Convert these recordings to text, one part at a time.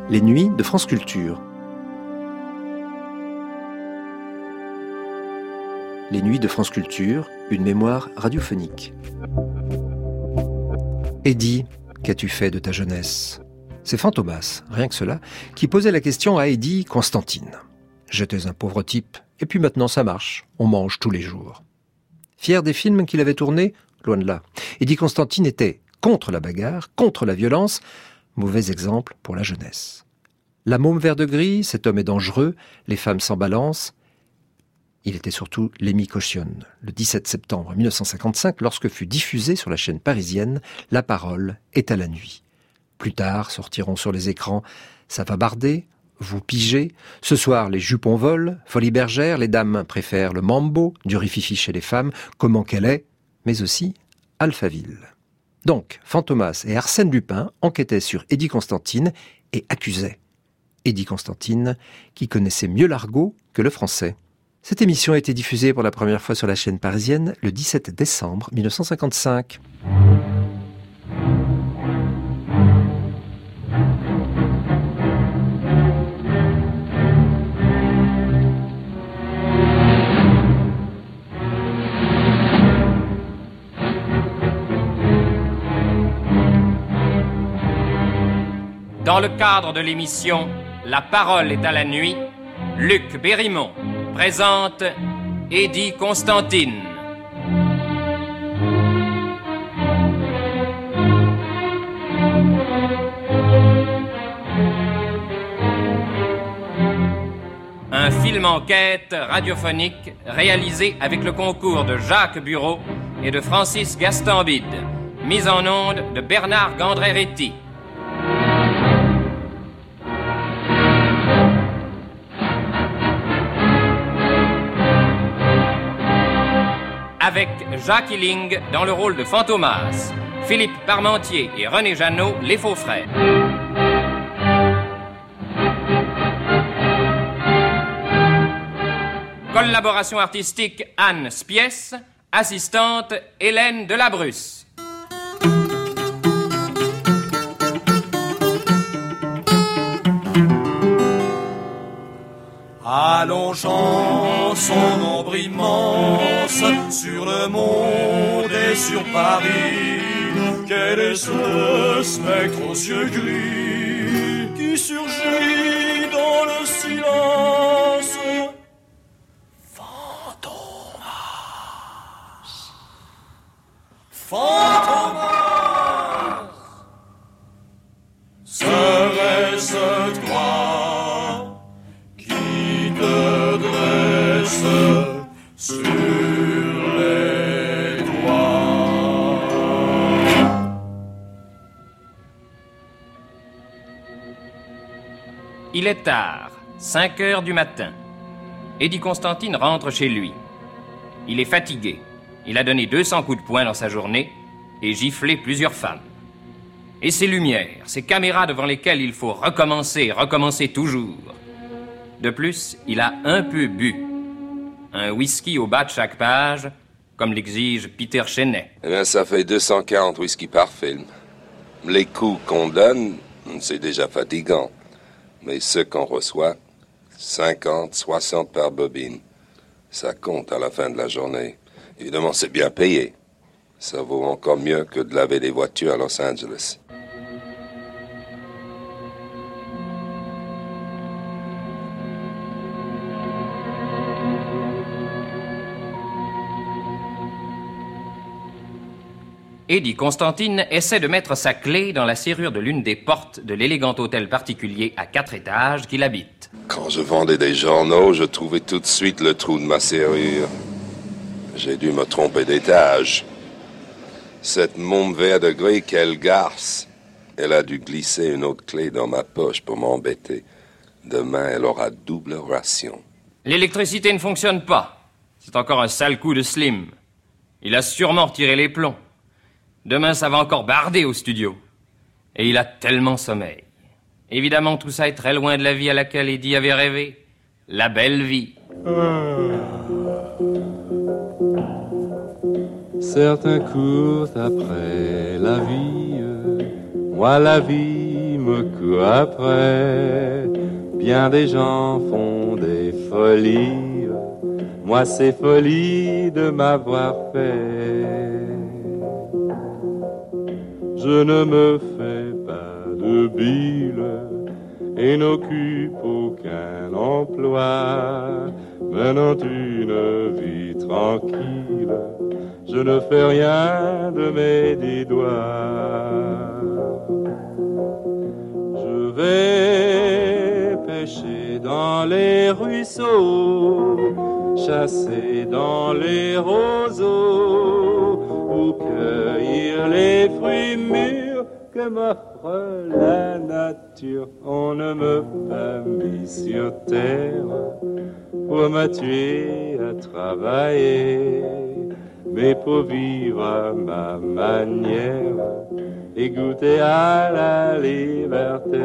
Les nuits de France Culture. Les nuits de France Culture, une mémoire radiophonique. Eddie, qu'as-tu fait de ta jeunesse ? C'est Fantomas, rien que cela, qui posait la question à Eddie Constantine. J'étais un pauvre type, et puis maintenant ça marche, on mange tous les jours. Fier des films qu'il avait tournés ? Loin de là. Eddie Constantine était contre la bagarre, contre la violence, mauvais exemple pour la jeunesse. La môme vert de gris, cet homme est dangereux, les femmes s'en balancent. Il était surtout Lémi Cautionne, le 17 septembre 1955, lorsque fut diffusée sur la chaîne parisienne « La parole est à la nuit ». Plus tard sortiront sur les écrans « Ça va barder »,« Vous pigez », ce soir les jupons volent, Folie bergère, les dames préfèrent le mambo, du rififi chez les femmes, Comment qu'elle est, mais aussi Alphaville. Donc, Fantomas et Arsène Lupin enquêtaient sur Eddie Constantine et accusaient Eddie Constantine, qui connaissait mieux l'argot que le français. Cette émission a été diffusée pour la première fois sur la chaîne parisienne le 17 décembre 1955. Dans le cadre de l'émission La parole est à la nuit, Luc Bérimont présente Eddie Constantine. Un film enquête radiophonique réalisé avec le concours de Jacques Bureau et de Francis Gastambide, mise en onde de Bernard Gandré-Réty. Avec Jacques Illing dans le rôle de Fantomas, Philippe Parmentier et René Jeannot, les faux frères. Collaboration artistique Anne Spiès, assistante Hélène Delabrusse. Allongeant son ombre immense sur le monde et sur Paris, quel est ce spectre aux yeux gris qui surgit dans le silence? Fantomas. Fantomas. Serait-ce toi qui te dresse sur les doigts? Il est tard, 5 heures du matin. Eddie Constantine rentre chez lui. Il est fatigué. Il a donné 200 coups de poing dans sa journée et giflé plusieurs femmes. Et ces lumières, ces caméras devant lesquelles il faut recommencer toujours. De plus, il a un peu bu. Un whisky au bas de chaque page, comme l'exige Peter Chenet. Eh bien, ça fait 240 whisky par film. Les coups qu'on donne, c'est déjà fatigant. Mais ceux qu'on reçoit, 50, 60 par bobine. Ça compte à la fin de la journée. Évidemment, c'est bien payé. Ça vaut encore mieux que de laver des voitures à Los Angeles. Eddie Constantine essaie de mettre sa clé dans la serrure de l'une des portes de l'élégant hôtel particulier à 4 étages qu'il habite. Quand je vendais des journaux, je trouvais tout de suite le trou de ma serrure. J'ai dû me tromper d'étage. Cette môme vert de gris, quelle garce. Elle a dû glisser une autre clé dans ma poche pour m'embêter. Demain, elle aura double ration. L'électricité ne fonctionne pas. C'est encore un sale coup de Slim. Il a sûrement retiré les plombs. Demain, ça va encore barder au studio. Et il a tellement sommeil. Évidemment, tout ça est très loin de la vie à laquelle Eddie avait rêvé. La belle vie. Certains courent après la vie. Moi, la vie me courent après. Bien des gens font des folies, moi c'est folie de m'avoir fait. Je ne me fais pas de bile et n'occupe aucun emploi, menant une vie tranquille, je ne fais rien de mes 10 doigts. Je vais pêcher dans les ruisseaux, chasser dans les roseaux, ou cueillir les fruits mûrs que m'offre la nature. On ne me pas mis sur terre pour me tuer à travailler, mais pour vivre à ma manière et goûter à la liberté.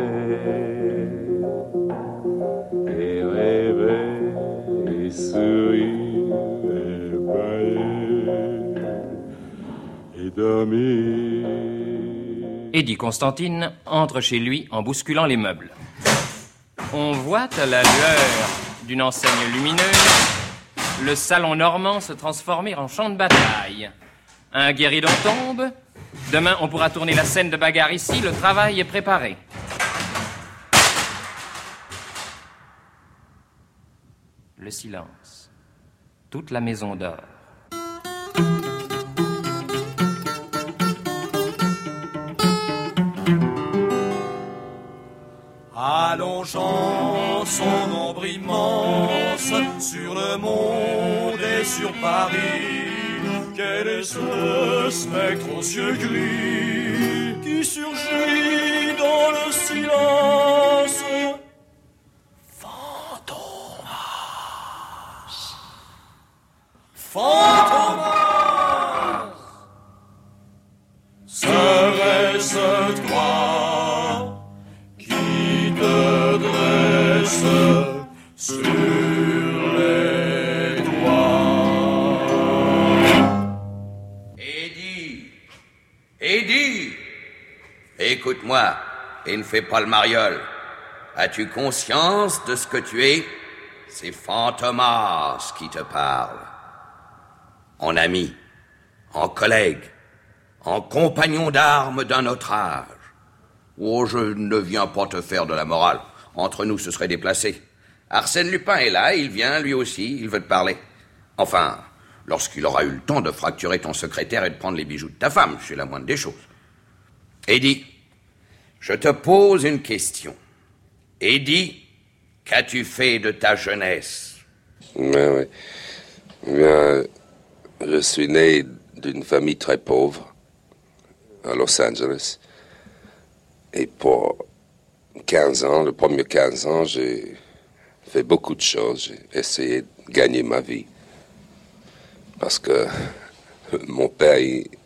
Et rêver, et sourire, et bailler, et dormir. Eddie Constantine entre chez lui en bousculant les meubles. On voit à la lueur d'une enseigne lumineuse le salon normand se transformer en champ de bataille. Un guéridon tombe. Demain, on pourra tourner la scène de bagarre ici. Le travail est préparé. Le silence. Toute la maison dort. Allongeant son ombre immense sur le monde et sur Paris, quel est ce spectre aux yeux gris qui surgit dans le silence? Fantomas, Fantomas, serait-ce toi qui te dresse sur les doigts? Eddie, écoute-moi et ne fais pas le mariole. As-tu conscience de ce que tu es? C'est Fantomas qui te parle. En ami, en collègue, en compagnon d'armes d'un autre âge. Oh, je ne viens pas te faire de la morale. Entre nous, ce serait déplacé. Arsène Lupin est là, il vient, lui aussi, il veut te parler. Enfin, lorsqu'il aura eu le temps de fracturer ton secrétaire et de prendre les bijoux de ta femme, c'est la moindre des choses. Eddie, je te pose une question. Eddie, qu'as-tu fait de ta jeunesse? Oui. Bien, je suis né d'une famille très pauvre à Los Angeles. Et pour 15 ans, le premier 15 ans, j'ai fait beaucoup de choses. J'ai essayé de gagner ma vie. Parce que mon père,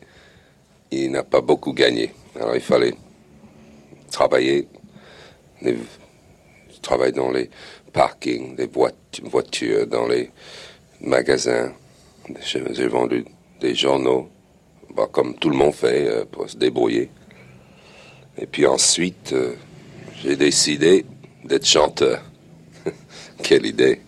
il n'a pas beaucoup gagné. Alors il fallait travailler. Je travaille dans les parkings, des voitures, dans les magasins. J'ai vendu des journaux, comme tout le monde fait, pour se débrouiller. Et puis ensuite, j'ai décidé d'être chanteur. Quelle idée.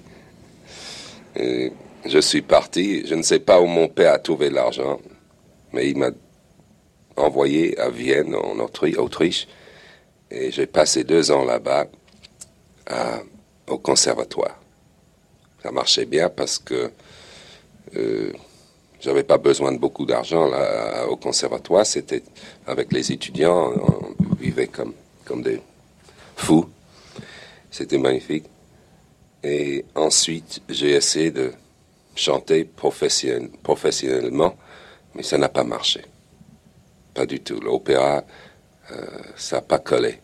Et je suis parti, je ne sais pas où mon père a trouvé l'argent, mais il m'a envoyé à Vienne, en Autriche, et j'ai passé 2 ans là-bas, au conservatoire. Ça marchait bien parce que j'avais pas besoin de beaucoup d'argent là, au conservatoire. C'était avec les étudiants, on vivait comme des fous. C'était magnifique. Et ensuite, j'ai essayé de chanter professionnellement, mais ça n'a pas marché. Pas du tout. L'opéra, ça n'a pas collé.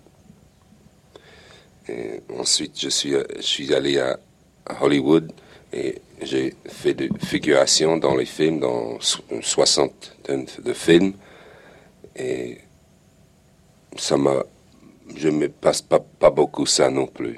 Et ensuite, je suis allé à Hollywood et j'ai fait des figurations dans les films, dans une 60 de films. Et je me passe pas beaucoup ça non plus.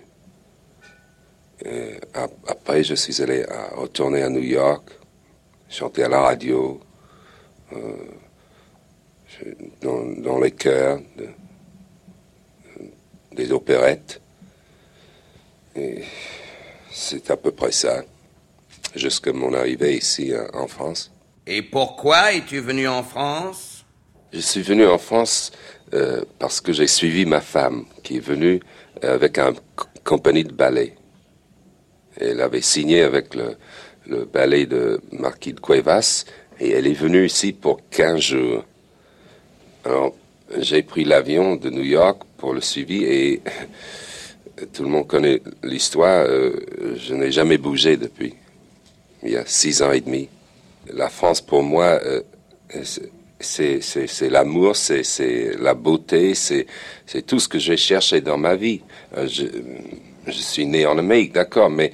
Après, je suis allé retourner à New York, chanter à la radio, dans les chœurs, des opérettes. Et c'est à peu près ça, jusqu'à mon arrivée ici en France. Et pourquoi es-tu venu en France? Je suis venu en France parce que j'ai suivi ma femme, qui est venue avec une compagnie de ballet. Elle avait signé avec le ballet de Marquis de Cuevas, et elle est venue ici pour 15 jours. Alors, j'ai pris l'avion de New York pour le suivi, et tout le monde connaît l'histoire. Je n'ai jamais bougé depuis. Il y a 6 ans et demi. La France, pour moi, c'est l'amour, c'est la beauté, c'est tout ce que j'ai cherché dans ma vie. Je suis né en Amérique, d'accord, mais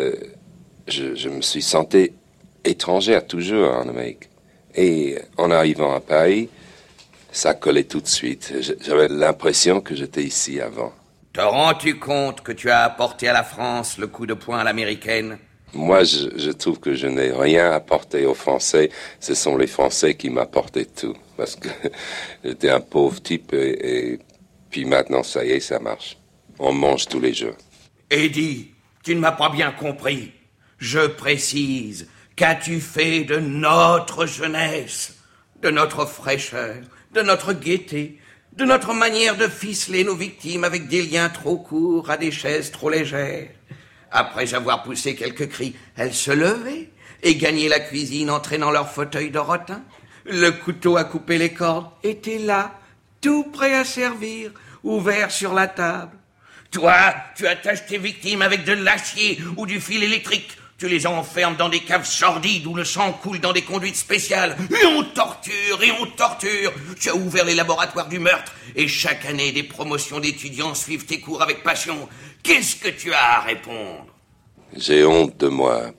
je me suis senti étrangère toujours en Amérique. Et en arrivant à Paris, ça collait tout de suite. J'avais l'impression que j'étais ici avant. Te rends-tu compte que tu as apporté à la France le coup de poing à l'américaine? Moi, je trouve que je n'ai rien apporté aux Français. Ce sont les Français qui m'apportaient tout. Parce que j'étais un pauvre type et puis maintenant, ça y est, ça marche. On mange tous les jours. Eddie, tu ne m'as pas bien compris. Je précise, qu'as-tu fait de notre jeunesse, de notre fraîcheur, de notre gaieté, de notre manière de ficeler nos victimes avec des liens trop courts à des chaises trop légères? Après avoir poussé quelques cris, elles se levaient et gagnaient la cuisine en traînant leur fauteuil de rotin. Le couteau à couper les cordes était là, tout prêt à servir, ouvert sur la table. Toi, tu attaches tes victimes avec de l'acier ou du fil électrique. Tu les enfermes dans des caves sordides où le sang coule dans des conduites spéciales. Et on torture, et on torture. Tu as ouvert les laboratoires du meurtre. Et chaque année, des promotions d'étudiants suivent tes cours avec passion. Qu'est-ce que tu as à répondre? J'ai honte de moi.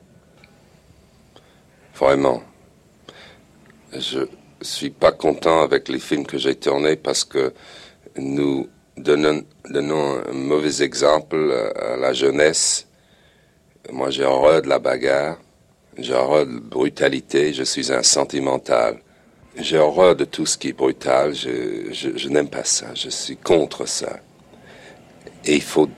Vraiment. Je suis pas content avec les films que j'ai tournés parce que nous donnons un mauvais exemple à la jeunesse. Moi, j'ai horreur de la bagarre, j'ai horreur de la brutalité, je suis un sentimental. J'ai horreur de tout ce qui est brutal, je n'aime pas ça, je suis contre ça. Et il faut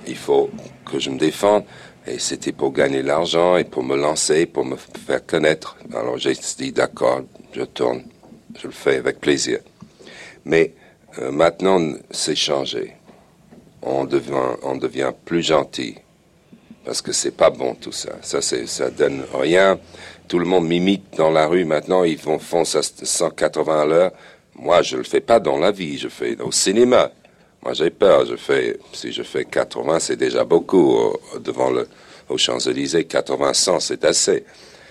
que je me défende, et c'était pour gagner de l'argent, et pour me lancer, pour me faire connaître. Alors j'ai dit, d'accord, je tourne, je le fais avec plaisir. Mais maintenant, c'est changé. On devient plus gentil. Parce que c'est pas bon tout ça. Ça donne rien. Tout le monde m'imite dans la rue maintenant. Ils font ça 180 à l'heure. Moi, je le fais pas dans la vie. Je fais au cinéma. Moi, j'ai peur. Si je fais 80, c'est déjà beaucoup. Aux Champs-Élysées, 80, 100, c'est assez.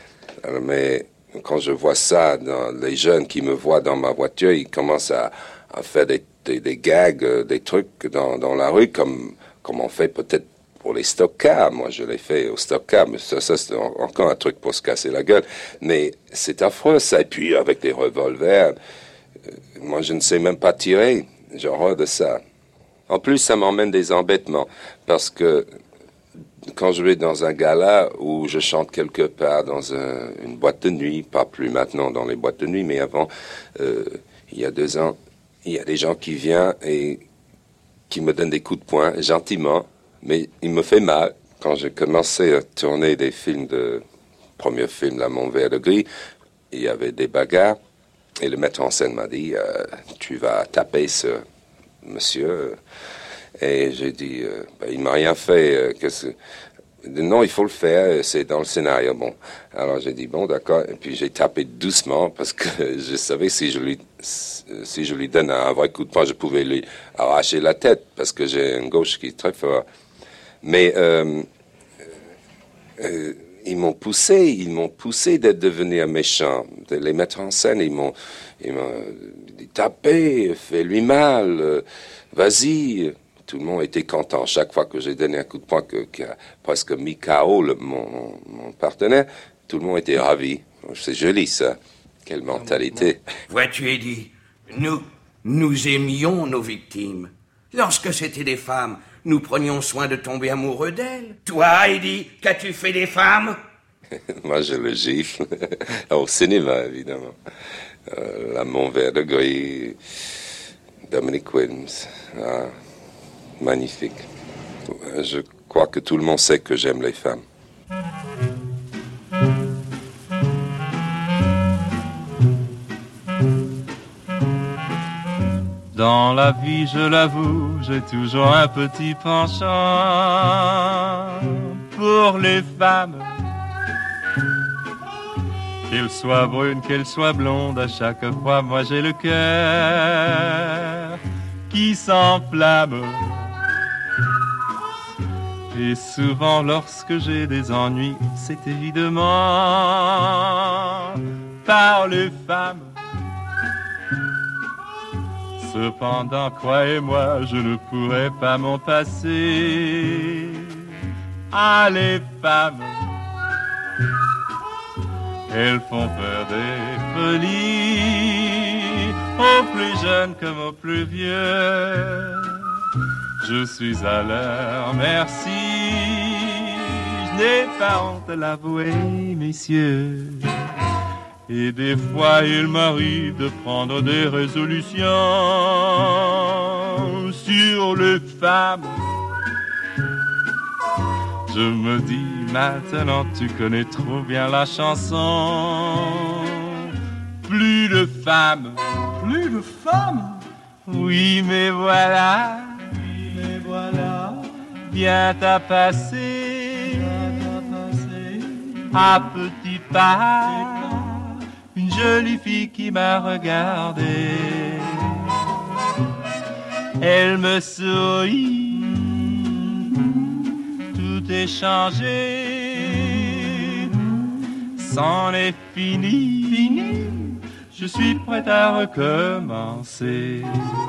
Mais quand je vois ça, les jeunes qui me voient dans ma voiture, ils commencent à faire des gags, des trucs dans la rue, comme on fait peut-être pour les stock-cars. Moi, je l'ai fait au stock-car, mais ça c'est encore un truc pour se casser la gueule. Mais c'est affreux, ça. Et puis, avec des revolvers, moi, je ne sais même pas tirer. J'ai horreur de ça. En plus, ça m'emmène des embêtements, parce que quand je vais dans un gala ou je chante quelque part dans une boîte de nuit, pas plus maintenant dans les boîtes de nuit, mais avant, il y a 2 ans, il y a des gens qui viennent et qui me donnent des coups de poing, gentiment, mais il me fait mal. Quand j'ai commencé à tourner des films premier film, La Mon Verre de Gris, il y avait des bagarres, et le metteur en scène m'a dit, tu vas taper ce monsieur. Et j'ai dit, il m'a rien fait. Non, il faut le faire, c'est dans le scénario. Bon, alors j'ai dit, bon, d'accord. Et puis j'ai tapé doucement parce que je savais si je lui donne un vrai coup de poing, je pouvais lui arracher la tête parce que j'ai une gauche qui est très forte. Mais ils m'ont poussé d'être devenu un méchant. Les metteurs en scène, ils m'ont dit, tapez, fais-lui mal, vas-y. Tout le monde était content. Chaque fois que j'ai donné un coup de poing qui a presque mis KO mon partenaire, tout le monde était ravi. C'est joli, ça. Quelle mentalité. Vois-tu, Eddie, nous aimions nos victimes. Lorsque c'était des femmes, nous prenions soin de tomber amoureux d'elles. Toi, Eddie, qu'as-tu fait des femmes? Moi, je le gifle. Au cinéma, évidemment. La Mon Verre de Gris, Dominic Williams. magnifique. Je crois que tout le monde sait que j'aime les femmes. Dans la vie, je l'avoue, j'ai toujours un petit penchant pour les femmes. Qu'elles soient brunes, qu'elles soient blondes, à chaque fois, moi j'ai le cœur qui s'enflamme. Et souvent, lorsque j'ai des ennuis, c'est évidemment par les femmes. Cependant, croyez-moi, je ne pourrais pas m'en passer. Ah, les femmes, elles font faire des folies, aux plus jeunes comme aux plus vieux. Je suis à leur merci, je n'ai pas honte de l'avouer, messieurs. Et des fois, il m'arrive de prendre des résolutions sur les femmes. Je me dis, maintenant tu connais trop bien la chanson. Plus de femmes. Plus de femmes? Oui, mais voilà. Mais voilà. Viens à passer. À petits pas. Une jolie fille qui m'a regardé. Elle me sourit. Tout est changé. C'en est fini. Je suis prêt à recommencer.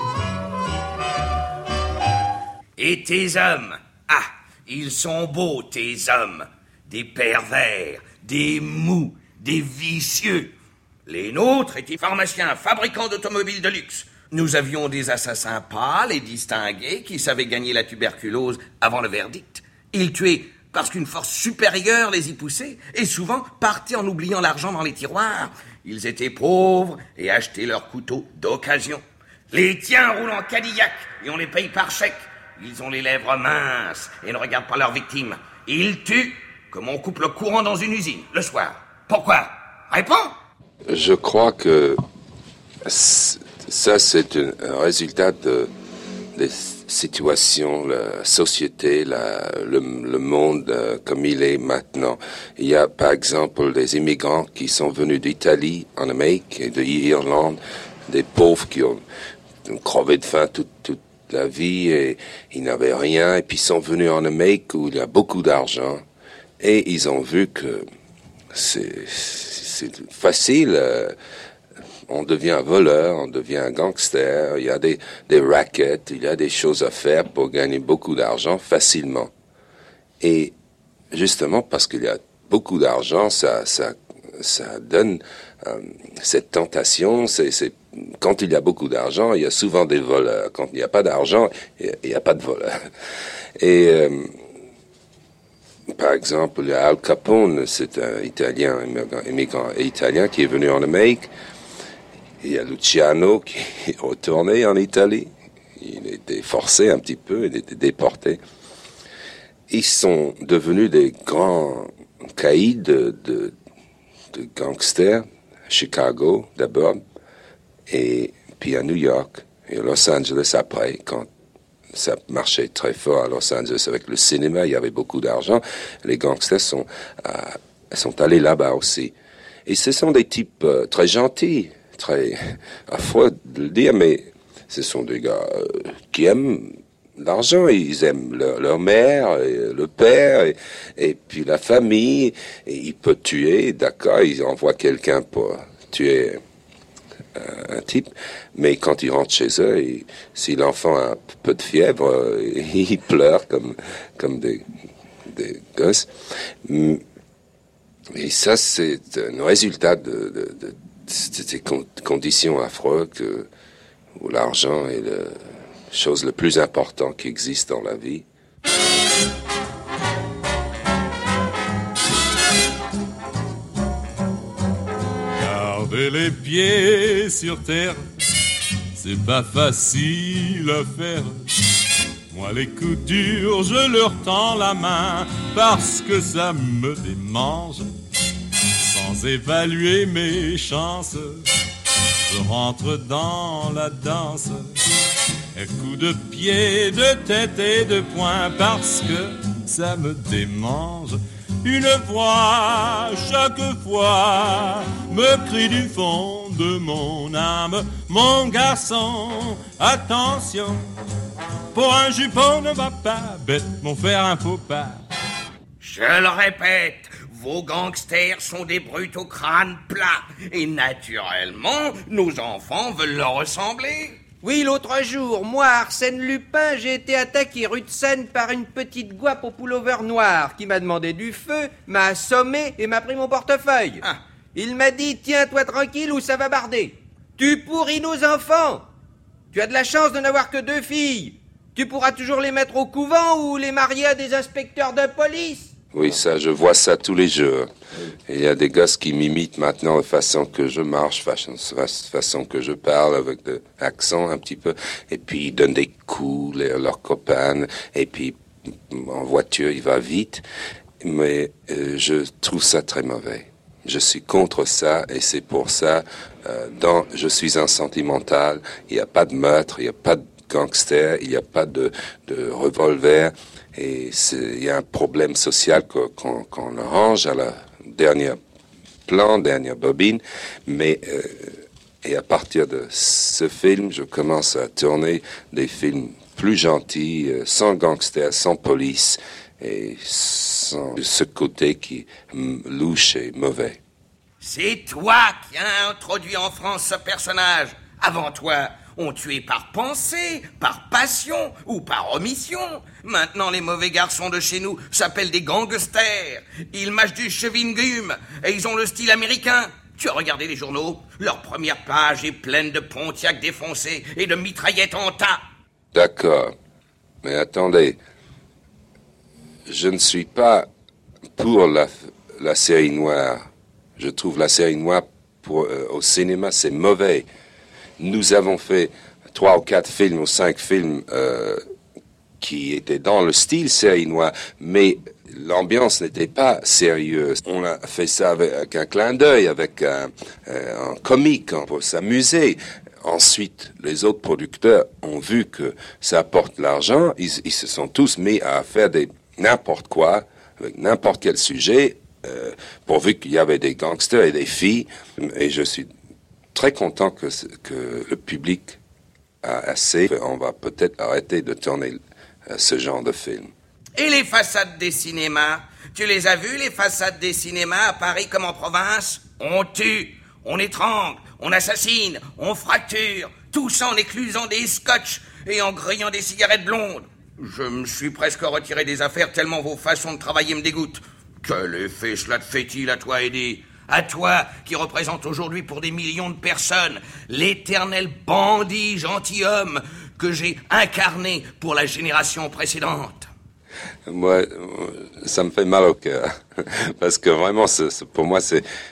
Et tes hommes? Ah, ils sont beaux, tes hommes. Des pervers, des mous, des vicieux. Les nôtres étaient pharmaciens, fabricants d'automobiles de luxe. Nous avions des assassins pâles et distingués qui savaient gagner la tuberculose avant le verdict. Ils tuaient parce qu'une force supérieure les y poussait et souvent partaient en oubliant l'argent dans les tiroirs. Ils étaient pauvres et achetaient leurs couteaux d'occasion. Les tiens roulent en Cadillac et on les paye par chèque. Ils ont les lèvres minces et ne regardent pas leurs victimes. Ils tuent comme on coupe le courant dans une usine, le soir. Pourquoi? Réponds! Je crois que ça, c'est un résultat des situations, la société, le monde comme il est maintenant. Il y a, par exemple, des immigrants qui sont venus d'Italie, en Amérique, et d'Irlande, des pauvres qui ont crevé de faim toute la vie et ils n'avaient rien, et puis ils sont venus en Amérique où il y a beaucoup d'argent, et ils ont vu que c'est facile, on devient un voleur, on devient un gangster, il y a des rackets, il y a des choses à faire pour gagner beaucoup d'argent facilement. Et justement parce qu'il y a beaucoup d'argent, ça donne cette tentation, quand il y a beaucoup d'argent, il y a souvent des voleurs. Quand il n'y a pas d'argent, il n'y a pas de voleurs. Et par exemple, Al Capone, c'est un Italien, immigrant italien qui est venu en Amérique. Il y a Luciano qui est retourné en Italie. Il était forcé un petit peu, il était déporté. Ils sont devenus des grands caïds de gangsters, à Chicago d'abord, et puis à New York, et à Los Angeles après, quand ça marchait très fort à Los Angeles avec le cinéma, il y avait beaucoup d'argent. Les gangsters sont allés là-bas aussi. Et ce sont des types très gentils, très affreux de le dire, mais ce sont des gars qui aiment l'argent. Ils aiment leur mère, et le père, et puis la famille. Et ils peuvent tuer, d'accord, ils envoient quelqu'un pour tuer un type, mais quand ils rentrent chez eux, si l'enfant a un peu de fièvre, il pleure comme des gosses. Et ça, c'est un résultat de ces conditions affreuses où l'argent est la chose la plus importante qui existe dans la vie. Garder les pieds sur terre, c'est pas facile à faire. Moi les coups durs, je leur tends la main parce que ça me démange. Sans évaluer mes chances, je rentre dans la danse. Coup de pied, de tête et de poing parce que ça me démange. Une voix chaque fois me crie du fond de mon âme: mon garçon, attention, pour un jupon ne va pas bête m'en faire un faux pas. Je le répète, vos gangsters sont des brutes au crâne plat. Et naturellement, nos enfants veulent leur ressembler. Oui, l'autre jour, moi, Arsène Lupin, j'ai été attaqué rue de Seine par une petite guape au pullover noir qui m'a demandé du feu, m'a assommé et m'a pris mon portefeuille. Ah. Il m'a dit: tiens-toi tranquille ou ça va barder. Tu pourris nos enfants. Tu as de la chance de n'avoir que 2 filles. Tu pourras toujours les mettre au couvent ou les marier à des inspecteurs de police. Oui, ça, je vois ça tous les jours. Il y a des gosses qui m'imitent maintenant la façon que je marche, la façon que je parle, avec de l'accent un petit peu. Et puis, ils donnent des coups, leurs copains. Et puis, en voiture, il va vite. Mais je trouve ça très mauvais. Je suis contre ça, et c'est pour ça, je suis un sentimental. Il n'y a pas de meurtre, il n'y a pas de gangster, il n'y a pas de revolver. Et il y a un problème social qu'on arrange à la dernière bobine. Mais et à partir de ce film, je commence à tourner des films plus gentils, sans gangsters, sans police, et sans ce côté qui est louche et mauvais. C'est toi qui as introduit en France ce personnage. Avant toi, on tuait par pensée, par passion ou par omission. Maintenant, les mauvais garçons de chez nous s'appellent des gangsters. Ils mâchent du chewing-gum et ils ont le style américain. Tu as regardé les journaux? Leur première page est pleine de Pontiac défoncés et de mitraillettes en tas. D'accord. Mais attendez. Je ne suis pas pour la série noire. Je trouve la série noire au cinéma, c'est mauvais. Nous avons fait 3 ou 4 films ou 5 films qui étaient dans le style série noire, mais l'ambiance n'était pas sérieuse. On a fait ça avec un clin d'œil, avec un comique, pour s'amuser. Ensuite, les autres producteurs ont vu que ça apporte l'argent. Ils se sont tous mis à faire n'importe quoi, avec n'importe quel sujet, pourvu qu'il y avait des gangsters et des filles. Et je suis très content que le public a assez. On va peut-être arrêter de tourner ce genre de film. Et les façades des cinémas? Tu les as vues, les façades des cinémas, à Paris comme en province? On tue, on étrangle, on assassine, on fracture, tout ça en éclusant des scotch et en grillant des cigarettes blondes. Je me suis presque retiré des affaires tellement vos façons de travailler me dégoûtent. Quel effet cela te fait-il à toi, Eddie? À toi, qui représente aujourd'hui pour des millions de personnes l'éternel bandit gentilhomme que j'ai incarné pour la génération précédente. Moi, ça me fait mal au cœur. Parce que vraiment, pour moi,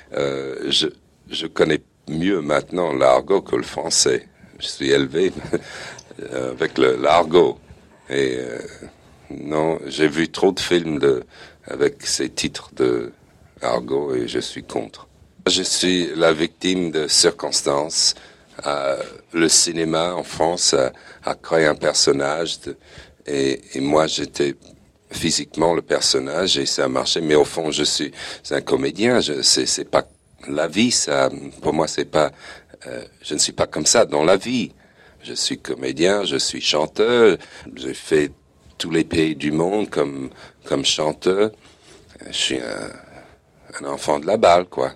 je connais mieux maintenant l'argot que le français. Je suis élevé avec l'argot. Et non, j'ai vu trop de films avec ces titres de argot et je suis contre. Je suis la victime de circonstances. Le cinéma en France a créé un personnage et moi j'étais physiquement le personnage et ça a marché. Mais au fond, c'est un comédien. C'est pas la vie. Ça, pour moi, c'est pas. Je ne suis pas comme ça dans la vie. Je suis comédien. Je suis chanteur. J'ai fait tous les pays du monde comme chanteur. Je suis un enfant de la balle, quoi.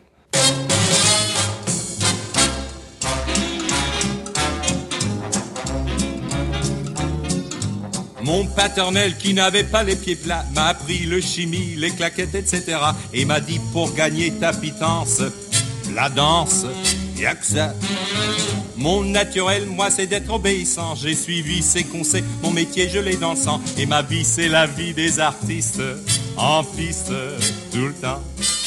Mon paternel qui n'avait pas les pieds plats m'a appris le chimie, les claquettes, etc. Et m'a dit pour gagner ta pitance, la danse, y'a que ça. Mon naturel, moi, c'est d'être obéissant. J'ai suivi ses conseils, mon métier, je l'ai dans le sang. Et ma vie, c'est la vie des artistes, en piste, tout le temps.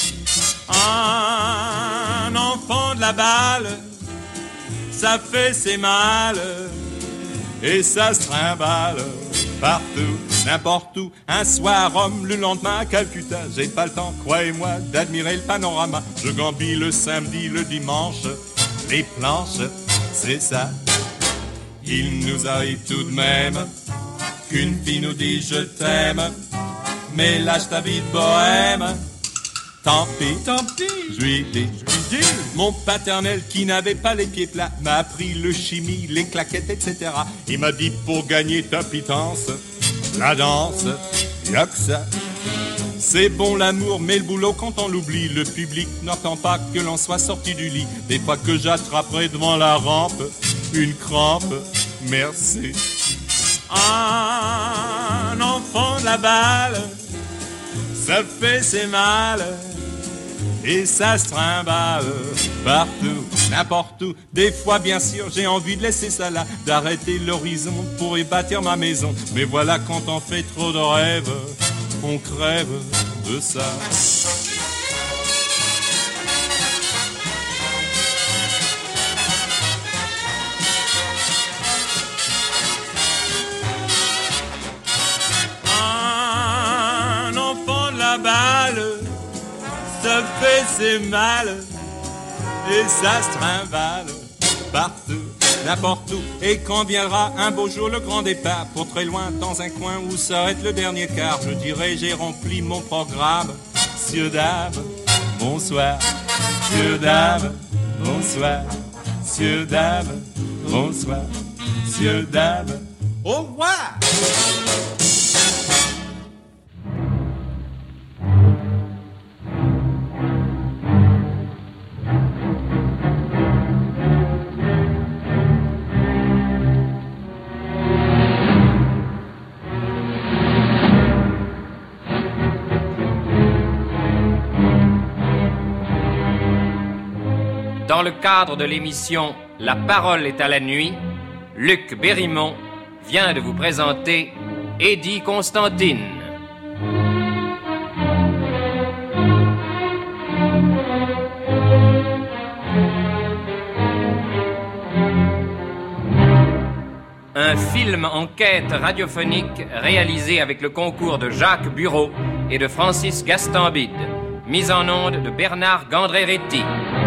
Un enfant de la balle, ça fait ses mal, et ça se trimballe partout, n'importe où. Un soir à Rome, le lendemain à Calcutta. J'ai pas le temps, croyez-moi, d'admirer le panorama. Je gambille le samedi, le dimanche, les planches, c'est ça. Il nous arrive tout de même qu'une fille nous dit je t'aime, mais lâche ta vie de bohème. Tant pis, je lui dis. Mon paternel qui n'avait pas les pieds plats m'a appris le chimie, les claquettes, etc. Il m'a dit pour gagner ta pitance, la danse, y'a que ça. C'est bon l'amour, mais le boulot quand on l'oublie, le public n'entend pas que l'on soit sorti du lit. Des fois que j'attraperai devant la rampe une crampe, merci. Un enfant de la balle, ça fait ses mal. Et ça se trimballe partout, n'importe où. Des fois, bien sûr, j'ai envie de laisser ça là, d'arrêter l'horizon pour y bâtir ma maison. Mais voilà, quand on fait trop de rêves, on crève de ça. Un enfant de la balle, ça fait ses mal, et ça se trimballe partout, n'importe où. Et quand viendra un beau jour le grand départ, pour très loin dans un coin où s'arrête le dernier quart, je dirai j'ai rempli mon programme. Sieur dame, bonsoir. Sieur dame, bonsoir. Sieur dame, bonsoir. Sieur dame, au revoir. Dans le cadre de l'émission La parole est à la nuit, Luc Bérimont vient de vous présenter Eddie Constantine. Un film enquête radiophonique réalisé avec le concours de Jacques Bureau et de Francis Gastambide. Mise en onde de Bernard Gandreretti.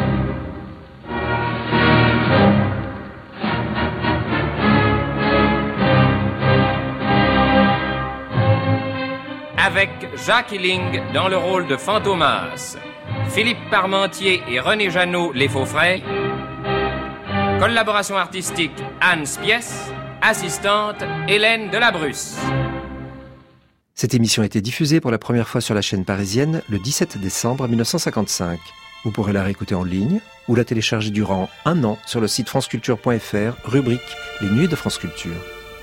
Avec Jacques Illing dans le rôle de Fantomas, Philippe Parmentier et René Jeannot les Faux-Frais, collaboration artistique Anne Spiess, assistante Hélène Delabrusse. Cette émission a été diffusée pour la première fois sur la chaîne parisienne le 17 décembre 1955. Vous pourrez la réécouter en ligne ou la télécharger durant un an sur le site franceculture.fr, rubrique Les Nuits de France Culture.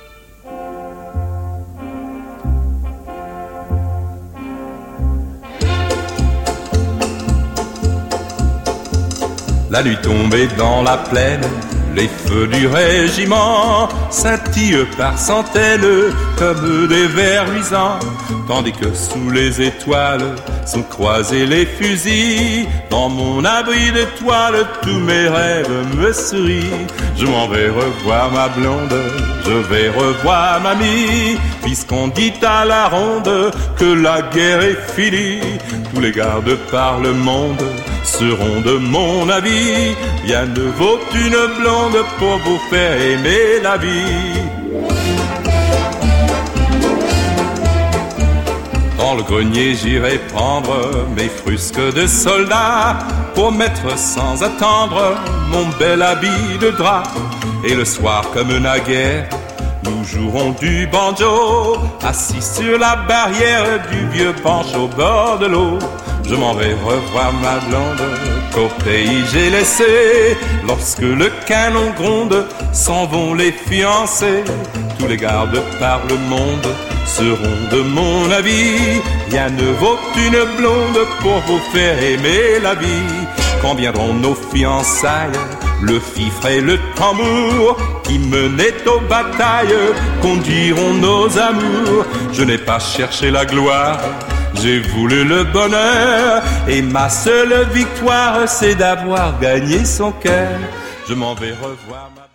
La nuit tombée dans la plaine, les feux du régiment scintillent par centaines comme des vers luisants, tandis que sous les étoiles sont croisés les fusils. Dans mon abri d'étoiles, tous mes rêves me sourient. Je m'en vais revoir ma blonde, je vais revoir mamie, puisqu'on dit à la ronde que la guerre est finie. Tous les gardes par le monde seront de mon avis. Bien ne vaut une blonde pour vous faire aimer la vie. Dans le grenier j'irai prendre mes frusques de soldat, pour mettre sans attendre mon bel habit de drap. Et le soir comme naguère, nous jouerons du banjo, assis sur la barrière du vieux penche au bord de l'eau. Je m'en vais revoir ma blonde qu'au pays j'ai laissé. Lorsque le canon gronde, s'en vont les fiancés. Tous les gardes par le monde seront de mon avis. Rien ne vaut une blonde pour vous faire aimer la vie. Quand viendront nos fiançailles, le fifre et le tambour qui menaient aux batailles conduiront nos amours. Je n'ai pas cherché la gloire, j'ai voulu le bonheur, et ma seule victoire, c'est d'avoir gagné son cœur. Je m'en vais revoir ma...